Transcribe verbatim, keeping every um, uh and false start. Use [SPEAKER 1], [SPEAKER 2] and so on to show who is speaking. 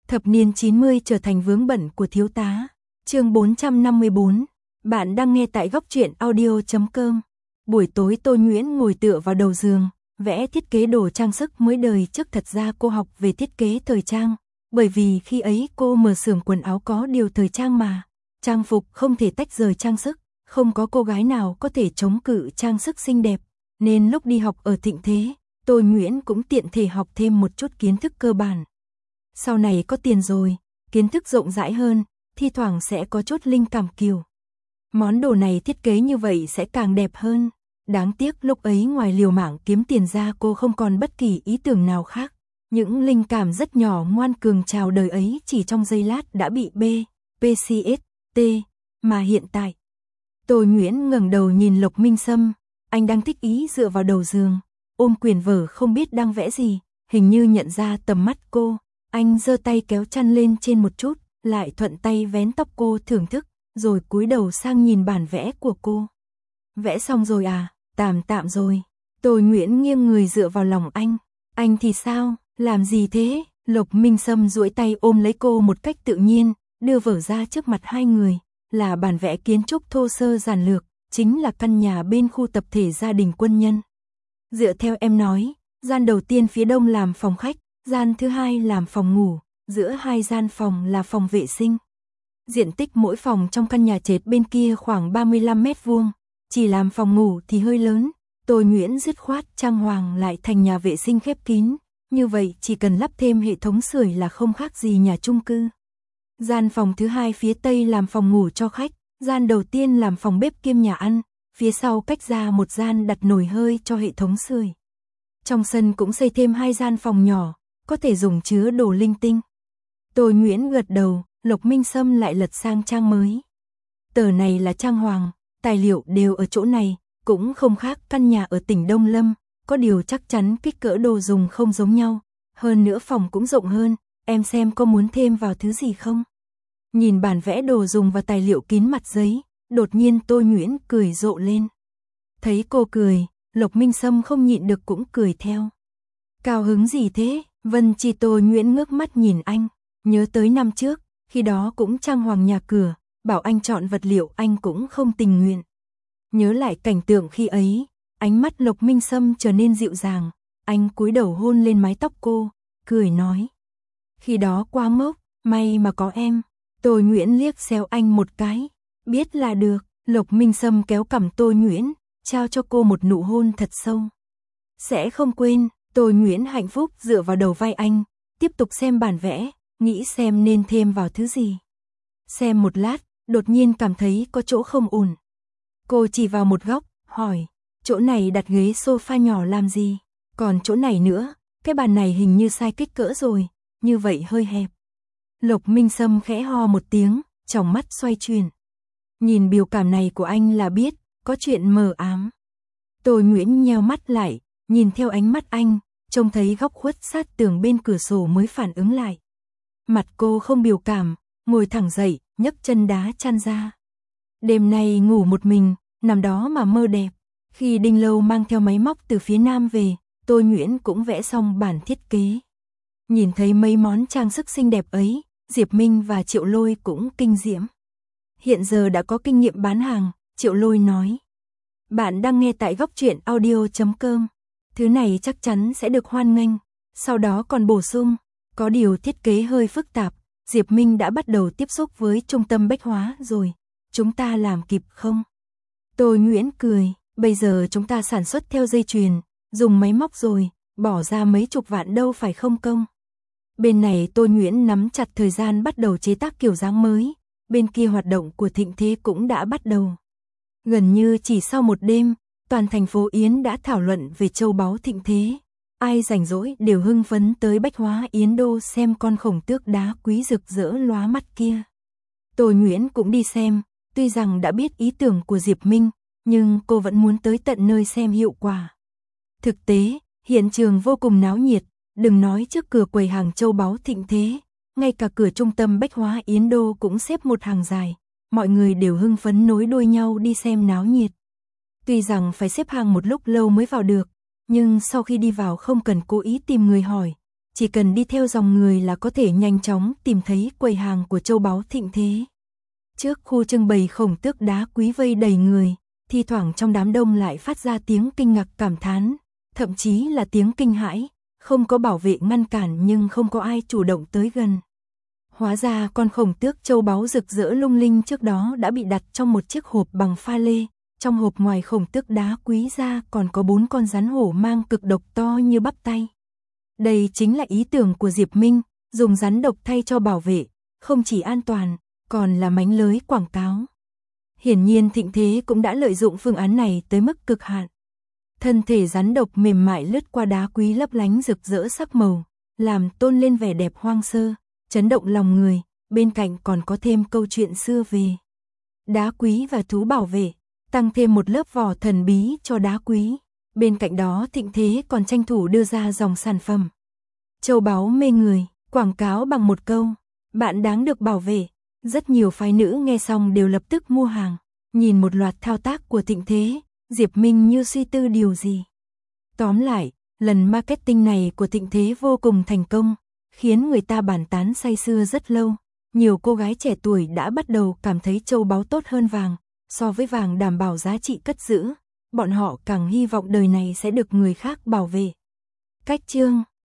[SPEAKER 1] Thập niên chín mươi trở thành vướng bận của thiếu tá. Chương bốn trăm năm mươi bốn. Bạn đang nghe tại góc truyện audio chấm com. Buổi tối Tô Nguyễn ngồi tựa vào đầu giường, vẽ thiết kế đồ trang sức mới đời trước. Thật ra cô học về thiết kế thời trang, bởi vì khi ấy cô mở xưởng quần áo có điều thời trang mà. Trang phục không thể tách rời trang sức, không có cô gái nào có thể chống cự trang sức xinh đẹp, nên lúc đi học ở Thịnh Thế, Tô Nguyễn cũng tiện thể học thêm một chút kiến thức cơ bản. Sau này có tiền rồi, kiến thức rộng rãi hơn, thi thoảng sẽ có chút linh cảm kiểu. Món đồ này thiết kế như vậy sẽ càng đẹp hơn. Đáng tiếc lúc ấy ngoài liều mạng kiếm tiền ra cô không còn bất kỳ ý tưởng nào khác. Những linh cảm rất nhỏ ngoan cường chào đời ấy chỉ trong giây lát đã bị B, pê xê ét, T, mà hiện tại. Tô Nguyễn ngẩng đầu nhìn Lộc Minh Sâm, anh đang thích ý dựa vào đầu giường, ôm quyển vở không biết đang vẽ gì, hình như nhận ra tầm mắt cô. Anh giơ tay kéo chăn lên trên một chút, lại thuận tay vén tóc cô thưởng thức, rồi cúi đầu sang nhìn bản vẽ của cô. Vẽ xong rồi à? Tạm tạm rồi. Tô Nguyễn nghiêng người dựa vào lòng anh. Anh thì sao? Làm gì thế? Lộc Minh Sâm duỗi tay ôm lấy cô một cách tự nhiên, đưa vở ra trước mặt hai người. Là bản vẽ kiến trúc thô sơ giản lược, chính là căn nhà bên khu tập thể gia đình quân nhân. Dựa theo em nói, gian đầu tiên phía đông làm phòng khách, gian thứ hai làm phòng ngủ, giữa hai gian phòng là phòng vệ sinh. Diện tích mỗi phòng trong căn nhà trệt bên kia khoảng ba mươi lăm mét vuông, chỉ làm phòng ngủ thì hơi lớn. Tô Nguyễn dứt khoát trang hoàng lại thành nhà vệ sinh khép kín, như vậy chỉ cần lắp thêm hệ thống sưởi là không khác gì nhà chung cư. Gian phòng thứ hai phía tây làm phòng ngủ cho khách, gian đầu tiên làm phòng bếp kiêm nhà ăn, phía sau cách ra một gian đặt nồi hơi cho hệ thống sưởi. Trong sân cũng xây thêm hai gian phòng nhỏ, có thể dùng chứa đồ linh tinh. Tô Nguyễn gật đầu, Lộc Minh Sâm lại lật sang trang mới. Tờ này là trang hoàng, tài liệu đều ở chỗ này, cũng không khác căn nhà ở tỉnh Đông Lâm, có điều chắc chắn kích cỡ đồ dùng không giống nhau, hơn nữa phòng cũng rộng hơn, em xem có muốn thêm vào thứ gì không? Nhìn bản vẽ đồ dùng và tài liệu kín mặt giấy, đột nhiên Tô Nguyễn cười rộ lên. Thấy cô cười, Lộc Minh Sâm không nhịn được cũng cười theo. Cao hứng gì thế? Vân Chi. Tô Nguyễn ngước mắt nhìn anh, nhớ tới năm trước, khi đó cũng trang hoàng nhà cửa, bảo anh chọn vật liệu anh cũng không tình nguyện. Nhớ lại cảnh tượng khi ấy, ánh mắt Lộc Minh Sâm trở nên dịu dàng, anh cúi đầu hôn lên mái tóc cô, cười nói. Khi đó quá ngốc, may mà có em. Tô Nguyễn liếc xéo anh một cái, biết là được. Lộc Minh Sâm kéo cằm Tô Nguyễn, trao cho cô một nụ hôn thật sâu. Sẽ không quên. Tô Nguyễn hạnh phúc dựa vào đầu vai anh, tiếp tục xem bản vẽ, nghĩ xem nên thêm vào thứ gì. Xem một lát, đột nhiên cảm thấy có chỗ không ổn. Cô chỉ vào một góc, hỏi, chỗ này đặt ghế sofa nhỏ làm gì? Còn chỗ này nữa, cái bàn này hình như sai kích cỡ rồi, như vậy hơi hẹp. Lộc Minh Sâm khẽ ho một tiếng, tròng mắt xoay chuyển. Nhìn biểu cảm này của anh là biết, có chuyện mờ ám. Tô Nguyễn nheo mắt lại, nhìn theo ánh mắt anh, trông thấy góc khuất sát tường bên cửa sổ mới phản ứng lại. Mặt cô không biểu cảm, ngồi thẳng dậy, nhấc chân đá chăn ra. Đêm nay ngủ một mình, nằm đó mà mơ đẹp. Khi Đinh Lâu mang theo máy móc từ phía Nam về, Tô Nguyễn cũng vẽ xong bản thiết kế. Nhìn thấy mấy món trang sức xinh đẹp ấy, Diệp Minh và Triệu Lôi cũng kinh diễm. Hiện giờ đã có kinh nghiệm bán hàng, Triệu Lôi nói. Bạn đang nghe tại góc truyện audio chấm com. Thứ này chắc chắn sẽ được hoan nghênh. Sau đó còn bổ sung, có điều thiết kế hơi phức tạp, Diệp Minh đã bắt đầu tiếp xúc với trung tâm bách hóa rồi. Chúng ta làm kịp không? Tô Nguyễn cười, bây giờ chúng ta sản xuất theo dây chuyền, dùng máy móc rồi, bỏ ra mấy chục vạn đâu phải không công. Bên này Tô Nguyễn nắm chặt thời gian bắt đầu chế tác kiểu dáng mới, bên kia hoạt động của Thịnh Thế cũng đã bắt đầu. Gần như chỉ sau một đêm, toàn thành phố Yến đã thảo luận về châu báu Thịnh Thế. Ai rảnh rỗi đều hưng phấn tới Bách Hóa Yến Đô xem con khổng tước đá quý rực rỡ lóa mắt kia. Tô Nguyễn cũng đi xem, tuy rằng đã biết ý tưởng của Diệp Minh, nhưng cô vẫn muốn tới tận nơi xem hiệu quả. Thực tế, hiện trường vô cùng náo nhiệt, đừng nói trước cửa quầy hàng châu báu Thịnh Thế, ngay cả cửa trung tâm Bách Hóa Yến Đô cũng xếp một hàng dài, mọi người đều hưng phấn nối đuôi nhau đi xem náo nhiệt. Tuy rằng phải xếp hàng một lúc lâu mới vào được, nhưng sau khi đi vào không cần cố ý tìm người hỏi, chỉ cần đi theo dòng người là có thể nhanh chóng tìm thấy quầy hàng của châu báu thịnh thế. Trước khu trưng bày khổng tước đá quý vây đầy người, thi thoảng trong đám đông lại phát ra tiếng kinh ngạc cảm thán, thậm chí là tiếng kinh hãi, không có bảo vệ ngăn cản nhưng không có ai chủ động tới gần. Hóa ra con khổng tước châu báu rực rỡ lung linh trước đó đã bị đặt trong một chiếc hộp bằng pha lê, trong hộp ngoài khổng tước đá quý ra còn có bốn con rắn hổ mang cực độc to như bắp tay. Đây chính là ý tưởng của Diệp Minh, dùng rắn độc thay cho bảo vệ, không chỉ an toàn, còn là mánh lưới quảng cáo. Hiển nhiên Thịnh Thế cũng đã lợi dụng phương án này tới mức cực hạn. Thân thể rắn độc mềm mại lướt qua đá quý lấp lánh rực rỡ sắc màu, làm tôn lên vẻ đẹp hoang sơ, chấn động lòng người, bên cạnh còn có thêm câu chuyện xưa về đá quý và thú bảo vệ, tăng thêm một lớp vỏ thần bí cho đá quý. Bên cạnh đó Thịnh Thế còn tranh thủ đưa ra dòng sản phẩm châu báu mê người, quảng cáo bằng một câu, bạn đáng được bảo vệ. Rất nhiều phái nữ nghe xong đều lập tức mua hàng. Nhìn một loạt thao tác của Thịnh Thế, Diệp Minh như suy tư điều gì. Tóm lại, lần marketing này của Thịnh Thế vô cùng thành công, khiến người ta bàn tán say sưa rất lâu. Nhiều cô gái trẻ tuổi đã bắt đầu cảm thấy châu báu tốt hơn vàng, so với vàng đảm bảo giá trị cất giữ. Bọn họ càng hy vọng đời này sẽ được người khác bảo vệ. Cách chương